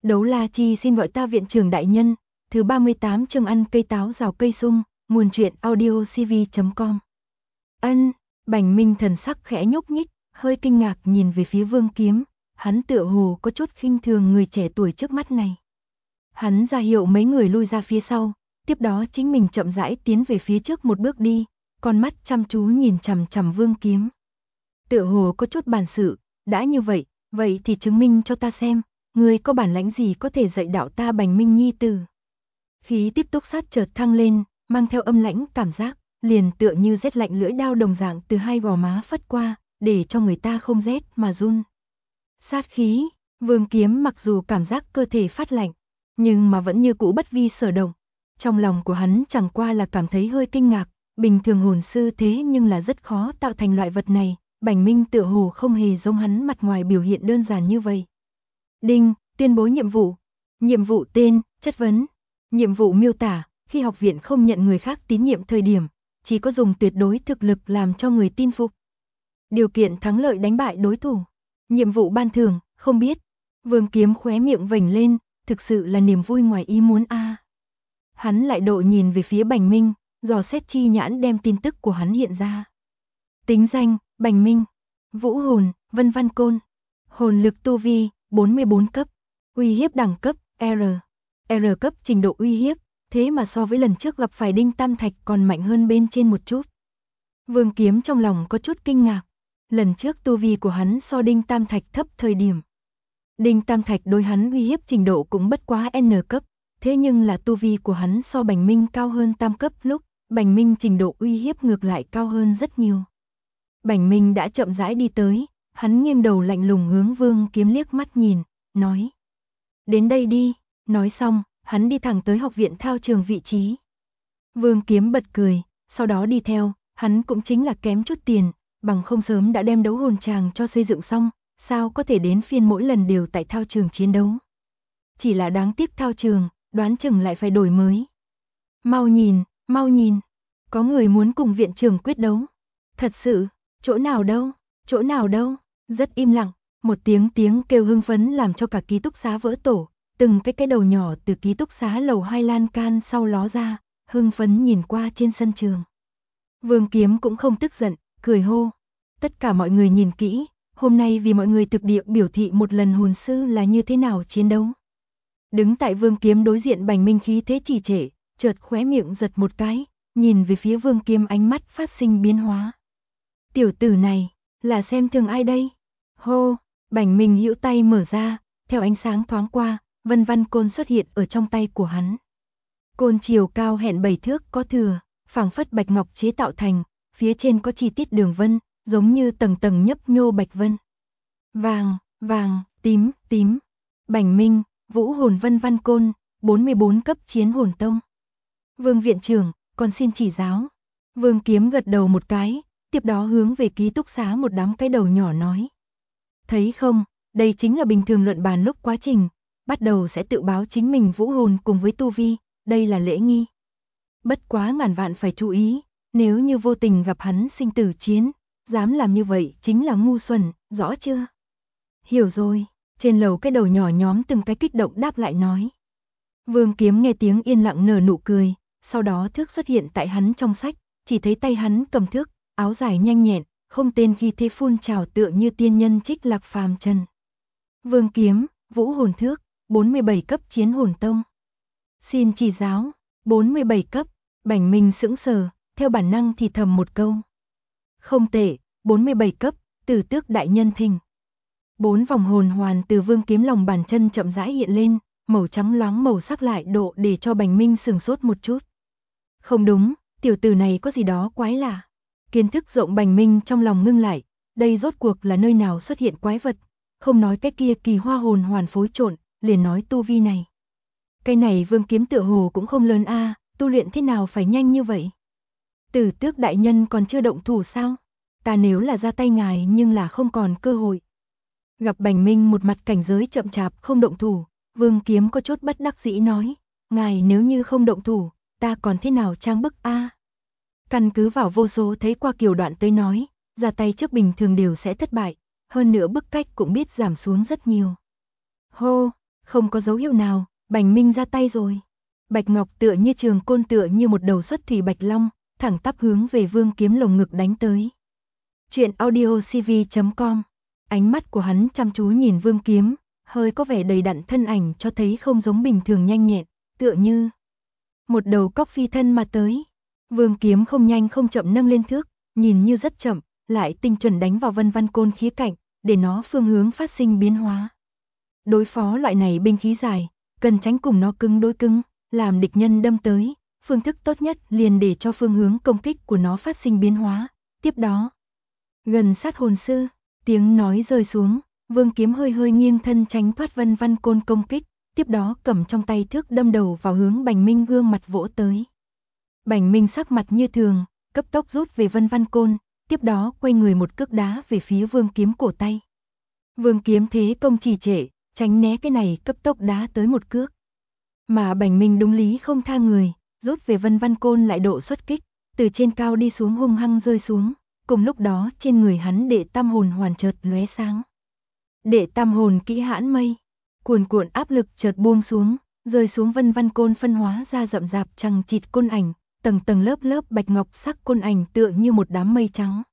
Đấu La Chi xin gọi ta viện trưởng đại nhân, thứ 38 chương ăn cây táo rào cây sung, nguồn truyện audiocv.com. Bành Minh thần sắc khẽ nhúc nhích, hơi kinh ngạc nhìn về phía Vương Kiếm, hắn tựa hồ có chút khinh thường người trẻ tuổi trước mắt này. Hắn ra hiệu mấy người lui ra phía sau, tiếp đó chính mình chậm rãi tiến về phía trước một bước đi, con mắt chăm chú nhìn chằm chằm Vương Kiếm. Tựa hồ có chút bản sự, đã như vậy, vậy thì chứng minh cho ta xem, ngươi có bản lãnh gì có thể dạy đạo ta Bành Minh nhi tử. Khí tiếp túc sát chợt thăng lên, mang theo âm lãnh cảm giác, liền tựa như rét lạnh lưỡi đao đồng dạng từ hai gò má phất qua, để cho người ta không rét mà run. Sát khí, Vương Kiếm mặc dù cảm giác cơ thể phát lạnh, nhưng mà vẫn như cũ bất vi sở động. Trong lòng của hắn chẳng qua là cảm thấy hơi kinh ngạc, bình thường hồn sư thế nhưng là rất khó tạo thành loại vật này, Bành Minh tựa hồ không hề giống hắn mặt ngoài biểu hiện đơn giản như vậy. Đinh, tuyên bố nhiệm vụ. Nhiệm vụ tên, chất vấn. Nhiệm vụ miêu tả, khi học viện không nhận người khác tín nhiệm thời điểm, chỉ có dùng tuyệt đối thực lực làm cho người tin phục. Điều kiện thắng lợi đánh bại đối thủ. Nhiệm vụ ban thưởng, không biết. Vương Kiếm khóe miệng vểnh lên, thực sự là niềm vui ngoài ý muốn a. Hắn lại độ nhìn về phía Bành Minh, dò xét chi nhãn đem tin tức của hắn hiện ra. Tính danh, Bành Minh. Vũ hồn, Vân Văn Côn. Hồn lực tu vi, 44 cấp. Uy hiếp đẳng cấp, R. R cấp trình độ uy hiếp, thế mà so với lần trước gặp phải Đinh Tam Thạch còn mạnh hơn bên trên một chút. Vương Kiếm trong lòng có chút kinh ngạc. Lần trước tu vi của hắn so Đinh Tam Thạch thấp thời điểm. Đinh Tam Thạch đối hắn uy hiếp trình độ cũng bất quá N cấp, thế nhưng là tu vi của hắn so Bành Minh cao hơn tam cấp lúc, Bành Minh trình độ uy hiếp ngược lại cao hơn rất nhiều. Bành Minh đã chậm rãi đi tới, hắn nghiêng đầu lạnh lùng hướng Vương Kiếm liếc mắt nhìn, nói. Đến đây đi, nói xong, hắn đi thẳng tới học viện thao trường vị trí. Vương Kiếm bật cười, sau đó đi theo, hắn cũng chính là kém chút tiền, bằng không sớm đã đem đấu hồn tràng cho xây dựng xong, sao có thể đến phiên mỗi lần đều tại thao trường chiến đấu. Chỉ là đáng tiếc thao trường, đoán chừng lại phải đổi mới. Mau nhìn, có người muốn cùng viện trưởng quyết đấu. Thật sự, chỗ nào đâu, rất im lặng, một tiếng kêu hưng phấn làm cho cả ký túc xá vỡ tổ, từng cái đầu nhỏ từ ký túc xá lầu 2 lan can sau ló ra, hưng phấn nhìn qua trên sân trường. Vương Kiếm cũng không tức giận, cười hô. Tất cả mọi người nhìn kỹ, hôm nay vì mọi người thực địa biểu thị một lần hồn sư là như thế nào chiến đấu. Đứng tại Vương Kiếm đối diện Bành Minh khí thế trì trệ, chợt khóe miệng giật một cái, nhìn về phía Vương Kiếm ánh mắt phát sinh biến hóa. Tiểu tử này, là xem thường ai đây? Hô, Bành Minh hữu tay mở ra, theo ánh sáng thoáng qua, Vân Văn Côn xuất hiện ở trong tay của hắn. Côn chiều cao hẹn 7 thước có thừa, phảng phất bạch ngọc chế tạo thành, phía trên có chi tiết đường vân, giống như tầng tầng nhấp nhô bạch vân. Vàng, tím. Bành Minh, Vũ hồn Vân Văn Côn, 44 cấp chiến hồn tông. Vương viện trưởng, con xin chỉ giáo. Vương Kiếm gật đầu một cái, tiếp đó hướng về ký túc xá một đám cái đầu nhỏ nói. Thấy không, đây chính là bình thường luận bàn lúc quá trình, bắt đầu sẽ tự báo chính mình vũ hồn cùng với tu vi, đây là lễ nghi. Bất quá ngàn vạn phải chú ý, nếu như vô tình gặp hắn sinh tử chiến, dám làm như vậy chính là ngu xuẩn, rõ chưa? Hiểu rồi, trên lầu cái đầu nhỏ nhóm từng cái kích động đáp lại nói. Vương Kiếm nghe tiếng yên lặng nở nụ cười, sau đó thước xuất hiện tại hắn trong sách, chỉ thấy tay hắn cầm thước, áo dài nhanh nhẹn, không tên khi thế phun trào tựa như tiên nhân trích lạc phàm trần. Vương Kiếm, Vũ hồn thước, 47 cấp chiến hồn tông. Xin chỉ giáo, 47 cấp, Bành Minh sững sờ, theo bản năng thì thầm một câu. Không tệ, 47 cấp, Tử Tước đại nhân thình. 4 vòng hồn hoàn từ Vương Kiếm lòng bàn chân chậm rãi hiện lên, màu trắng loáng màu sắc lại độ để cho Bành Minh sừng sốt một chút. Không đúng, tiểu tử này có gì đó quái lạ. Kiến thức rộng Bành Minh trong lòng ngưng lại, đây rốt cuộc là nơi nào xuất hiện quái vật, không nói cái kia kỳ hoa hồn hoàn phối trộn, liền nói tu vi này. Cái này Vương Kiếm tựa hồ cũng không lớn a, tu luyện thế nào phải nhanh như vậy? Tử Tước đại nhân còn chưa động thủ sao? Ta nếu là ra tay ngài nhưng là không còn cơ hội. Gặp Bành Minh một mặt cảnh giới chậm chạp không động thủ, Vương Kiếm có chút bất đắc dĩ nói, ngài nếu như không động thủ, ta còn thế nào trang bức a? Căn cứ vào vô số thấy qua kiểu đoạn tới nói, ra tay trước bình thường đều sẽ thất bại, hơn nữa bức cách cũng biết giảm xuống rất nhiều. Hô, Không có dấu hiệu nào, Bành Minh ra tay rồi. Bạch Ngọc tựa như trường côn, tựa như một đầu xuất thủy bạch long, thẳng tắp hướng về Vương Kiếm lồng ngực đánh tới. Chuyện audio cv.com. Ánh mắt của hắn chăm chú nhìn Vương Kiếm, hơi có vẻ đầy đặn, thân ảnh cho thấy không giống bình thường nhanh nhẹn, tựa như một đầu cóc phi thân mà tới. Vương Kiếm không nhanh không chậm nâng lên thước, nhìn như rất chậm, lại tinh chuẩn đánh vào Vân Văn Côn khía cạnh, để nó phương hướng phát sinh biến hóa. Đối phó loại này binh khí dài, cần tránh cùng nó cứng đối cứng, làm địch nhân đâm tới, phương thức tốt nhất liền để cho phương hướng công kích của nó phát sinh biến hóa. Tiếp đó, gần sát hồn sư, tiếng nói rơi xuống, Vương Kiếm hơi hơi nghiêng thân tránh thoát Vân Văn Côn công kích, tiếp đó cầm trong tay thước đâm đầu vào hướng Bành Minh gương mặt vỗ tới. Bành Minh sắc mặt như thường, cấp tốc rút về Vân Văn Côn, tiếp đó quay người một cước đá về phía Vương Kiếm cổ tay. Vương Kiếm thế công trì trệ, tránh né cái này cấp tốc đá tới một cước. Mà Bành Minh đúng lý không tha người, rút về Vân Văn Côn lại độ xuất kích, từ trên cao đi xuống hung hăng rơi xuống, cùng lúc đó trên người hắn đệ tam hồn hoàn chợt lóe sáng. Đệ tam hồn kỹ hãn mây, cuồn cuộn áp lực chợt buông xuống, rơi xuống Vân Văn Côn phân hóa ra rậm rạp chằng chịt côn ảnh, tầng tầng lớp lớp bạch ngọc sắc côn ảnh tựa như một đám mây trắng.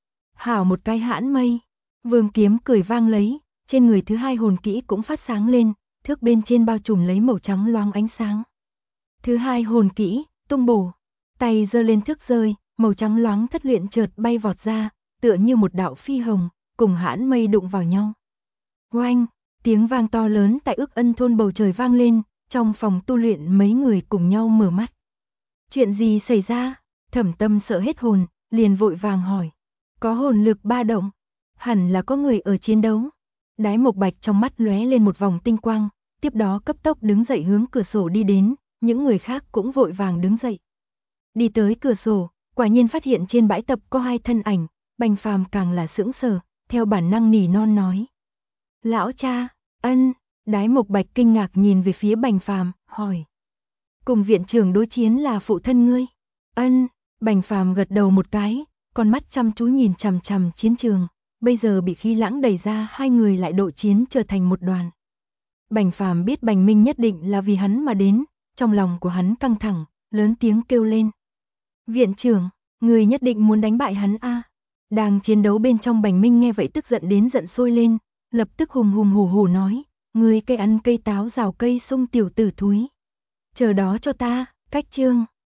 Hảo một cái hãn mây, Vương Kiếm cười vang lấy, trên người thứ hai hồn kỹ cũng phát sáng lên, thước bên trên bao trùm lấy màu trắng loáng ánh sáng. Thứ hai hồn kỹ, tung bổ, tay giơ lên thước rơi, màu trắng loáng thất luyện chợt bay vọt ra, tựa như một đạo phi hồng, cùng hãn mây đụng vào nhau. Oanh, tiếng vang to lớn tại Ước Ân thôn bầu trời vang lên, trong phòng tu luyện mấy người cùng nhau mở mắt. Chuyện gì xảy ra? Thẩm Tâm sợ hết hồn, liền vội vàng hỏi. Có hồn lực ba động, hẳn là có người ở chiến đấu. Đái Mộc Bạch trong mắt lóe lên một vòng tinh quang, tiếp đó cấp tốc đứng dậy hướng cửa sổ đi đến, những người khác cũng vội vàng đứng dậy. Đi tới cửa sổ, quả nhiên phát hiện trên bãi tập có hai thân ảnh, Bành Phàm càng là sững sờ, theo bản năng nỉ non nói. Lão cha, ân, Đái Mộc Bạch kinh ngạc nhìn về phía Bành Phàm, hỏi. Cùng viện trưởng đối chiến là phụ thân ngươi? Ân, Bành Phàm gật đầu một cái, con mắt chăm chú nhìn chằm chằm chiến trường, bây giờ bị Khí Lãng đẩy ra, hai người lại độ chiến trở thành một đoàn. Bành Phàm biết Bành Minh nhất định là vì hắn mà đến, trong lòng của hắn căng thẳng, lớn tiếng kêu lên. Viện trưởng, người nhất định muốn đánh bại hắn a? Đang chiến đấu bên trong Bành Minh nghe vậy tức giận đến giận sôi lên, lập tức hùng hùng hổ hổ nói, ngươi cây ăn cây táo rào cây sung tiểu tử thúi. Chờ đó cho ta, cách chương.